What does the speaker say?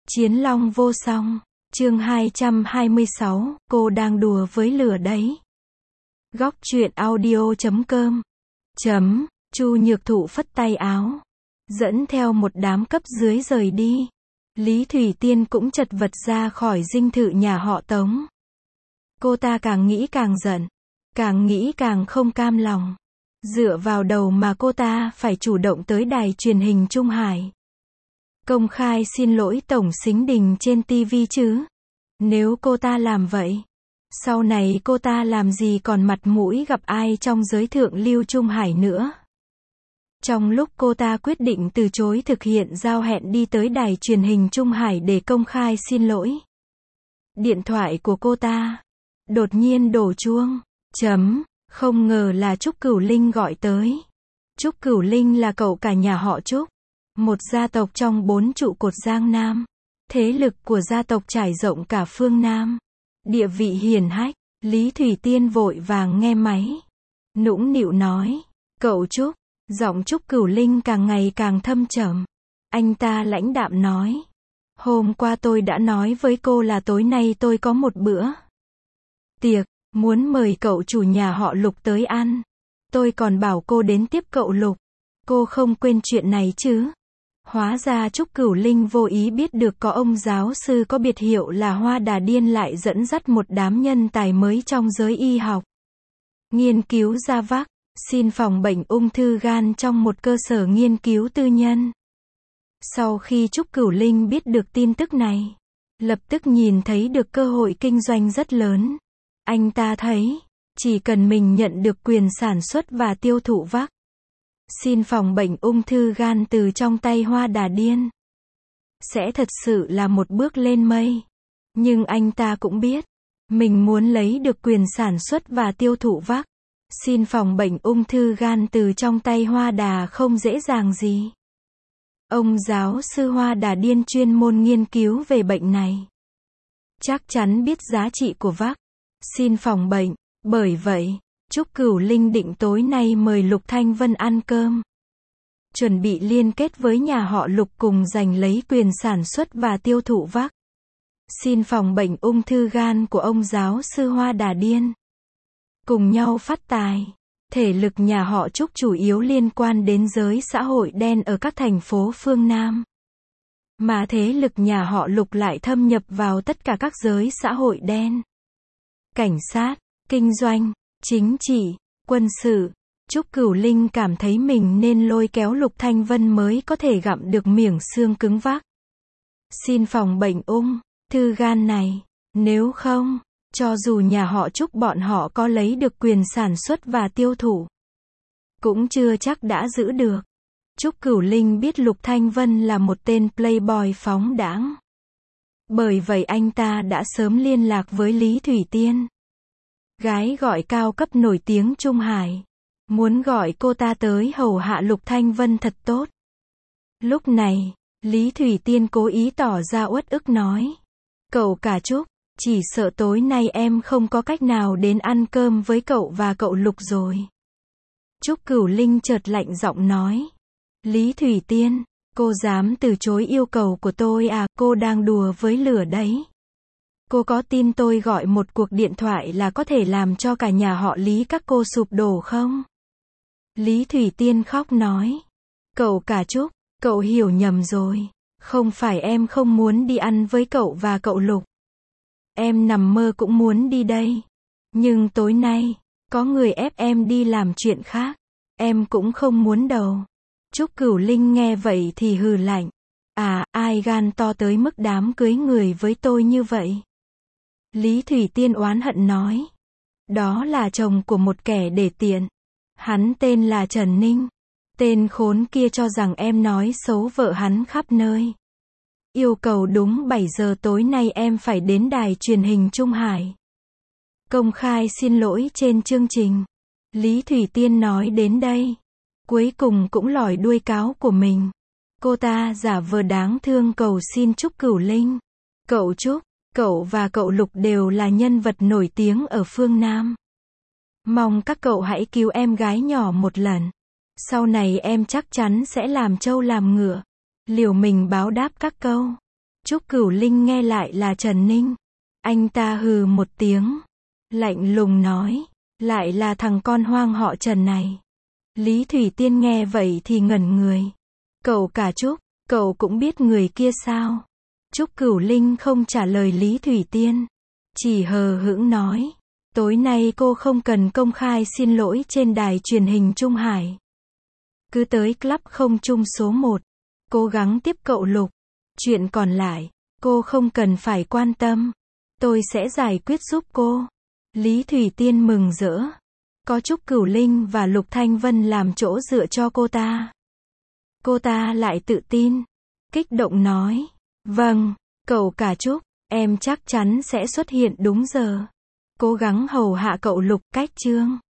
Chiến long vô song, chương 226, cô đang đùa với lửa đấy. Góc truyện audio.com Chu Nhược Thụ phất tay áo, dẫn theo một đám cấp dưới rời đi. Lý Thủy Tiên cũng chật vật ra khỏi dinh thự nhà họ Tống. Cô ta càng nghĩ càng giận, càng nghĩ càng không cam lòng. Dựa vào đầu mà cô ta phải chủ động tới đài truyền hình Trung Hải. Công khai xin lỗi Tổng Sính Đình trên TV chứ. Nếu cô ta làm vậy, sau này cô ta làm gì còn mặt mũi gặp ai trong giới thượng lưu Trung Hải nữa. Trong lúc cô ta quyết định từ chối thực hiện giao hẹn đi tới đài truyền hình Trung Hải để công khai xin lỗi, điện thoại của cô ta đột nhiên đổ chuông. Không ngờ là Trúc Cửu Linh gọi tới. Trúc Cửu Linh là cậu cả nhà họ Trúc, một gia tộc trong 4 trụ cột Giang Nam. Thế lực của gia tộc trải rộng cả phương Nam, địa vị hiển hách. Lý Thủy Tiên vội vàng nghe máy, nũng nịu nói, cậu Trúc. Giọng Trúc Cửu Linh càng ngày càng thâm trầm. Anh ta lãnh đạm nói, hôm qua tôi đã nói với cô là tối nay tôi có một bữa tiệc, muốn mời cậu chủ nhà họ Lục tới ăn. Tôi còn bảo cô đến tiếp cậu Lục. Cô không quên chuyện này chứ? Hóa ra Trúc Cửu Linh vô ý biết được có ông giáo sư có biệt hiệu là Hoa Đà Điên lại dẫn dắt một đám nhân tài mới trong giới y học, nghiên cứu ra vắc xin phòng bệnh ung thư gan trong một cơ sở nghiên cứu tư nhân. Sau khi Trúc Cửu Linh biết được tin tức này, lập tức nhìn thấy được cơ hội kinh doanh rất lớn. Anh ta thấy, chỉ cần mình nhận được quyền sản xuất và tiêu thụ vắc xin phòng bệnh ung thư gan từ trong tay Hoa Đà Điên, sẽ thật sự là một bước lên mây. Nhưng anh ta cũng biết, mình muốn lấy được quyền sản xuất và tiêu thụ vắc xin phòng bệnh ung thư gan từ trong tay Hoa Đà không dễ dàng gì. Ông giáo sư Hoa Đà Điên chuyên môn nghiên cứu về bệnh này, chắc chắn biết giá trị của vắc xin phòng bệnh. Bởi vậy, Trúc Cửu Linh định tối nay mời Lục Thanh Vân ăn cơm, chuẩn bị liên kết với nhà họ Lục cùng giành lấy quyền sản xuất và tiêu thụ vắc xin phòng bệnh ung thư gan của ông giáo sư Hoa Đà Điên. Cùng nhau phát tài. Thể lực nhà họ Trúc chủ yếu liên quan đến giới xã hội đen ở các thành phố phương Nam, mà thế lực nhà họ Lục lại thâm nhập vào tất cả các giới xã hội đen. Cảnh sát, kinh doanh, chính trị, quân sự. Trúc Cửu Linh cảm thấy mình nên lôi kéo Lục Thanh Vân mới có thể gặm được miếng xương cứng vắc xin phòng bệnh ung thư gan này. Nếu không, cho dù nhà họ Trúc bọn họ có lấy được quyền sản xuất và tiêu thụ, cũng chưa chắc đã giữ được. Trúc Cửu Linh biết Lục Thanh Vân là một tên playboy phóng đãng. Bởi vậy anh ta đã sớm liên lạc với Lý Thủy Tiên, gái gọi cao cấp nổi tiếng Trung Hải, muốn gọi cô ta tới hầu hạ Lục Thanh Vân thật tốt. Lúc này, Lý Thủy Tiên cố ý tỏ ra uất ức nói, cậu cả Trúc, chỉ sợ tối nay em không có cách nào đến ăn cơm với cậu và cậu Lục rồi. Trúc Cửu Linh chợt lạnh giọng nói, Lý Thủy Tiên, cô dám từ chối yêu cầu của tôi à? Cô đang đùa với lửa đấy. Cô có tin tôi gọi một cuộc điện thoại là có thể làm cho cả nhà họ Lý các cô sụp đổ không? Lý Thủy Tiên khóc nói, cậu cả Trúc, cậu hiểu nhầm rồi. Không phải em không muốn đi ăn với cậu và cậu Lục. Em nằm mơ cũng muốn đi đây. Nhưng tối nay, có người ép em đi làm chuyện khác. Em cũng không muốn đâu. Trúc Cửu Linh nghe vậy thì hừ lạnh. À, ai gan to tới mức dám cưới người với tôi như vậy? Lý Thủy Tiên oán hận nói. Đó là chồng của một kẻ để tiện. Hắn tên là Trần Ninh. Tên khốn kia cho rằng em nói xấu vợ hắn khắp nơi. Yêu cầu đúng 7 giờ tối nay em phải đến đài truyền hình Trung Hải, công khai xin lỗi trên chương trình. Lý Thủy Tiên nói đến đây, cuối cùng cũng lòi đuôi cáo của mình. Cô ta giả vờ đáng thương cầu xin Trúc Cửu Linh. Cậu Trúc, cậu và cậu Lục đều là nhân vật nổi tiếng ở phương Nam. Mong các cậu hãy cứu em gái nhỏ một lần. Sau này em chắc chắn sẽ làm trâu làm ngựa, liều mình báo đáp các câu. Trúc Cửu Linh nghe lại là Trần Ninh. Anh ta hừ một tiếng, lạnh lùng nói, lại là thằng con hoang họ Trần này. Lý Thủy Tiên nghe vậy thì ngẩn người. Cậu cả Trúc, cậu cũng biết người kia sao? Trúc Cửu Linh không trả lời Lý Thủy Tiên, chỉ hờ hững nói, tối nay cô không cần công khai xin lỗi trên đài truyền hình Trung Hải. Cứ tới club không trung số 1, cố gắng tiếp cậu Lục. Chuyện còn lại, cô không cần phải quan tâm. Tôi sẽ giải quyết giúp cô. Lý Thủy Tiên mừng rỡ. Có Trúc Cửu Linh và Lục Thanh Vân làm chỗ dựa cho cô ta. Cô ta lại tự tin, kích động nói, vâng, cậu cả Trúc, em chắc chắn sẽ xuất hiện đúng giờ. Cố gắng hầu hạ cậu Lục. Cách chương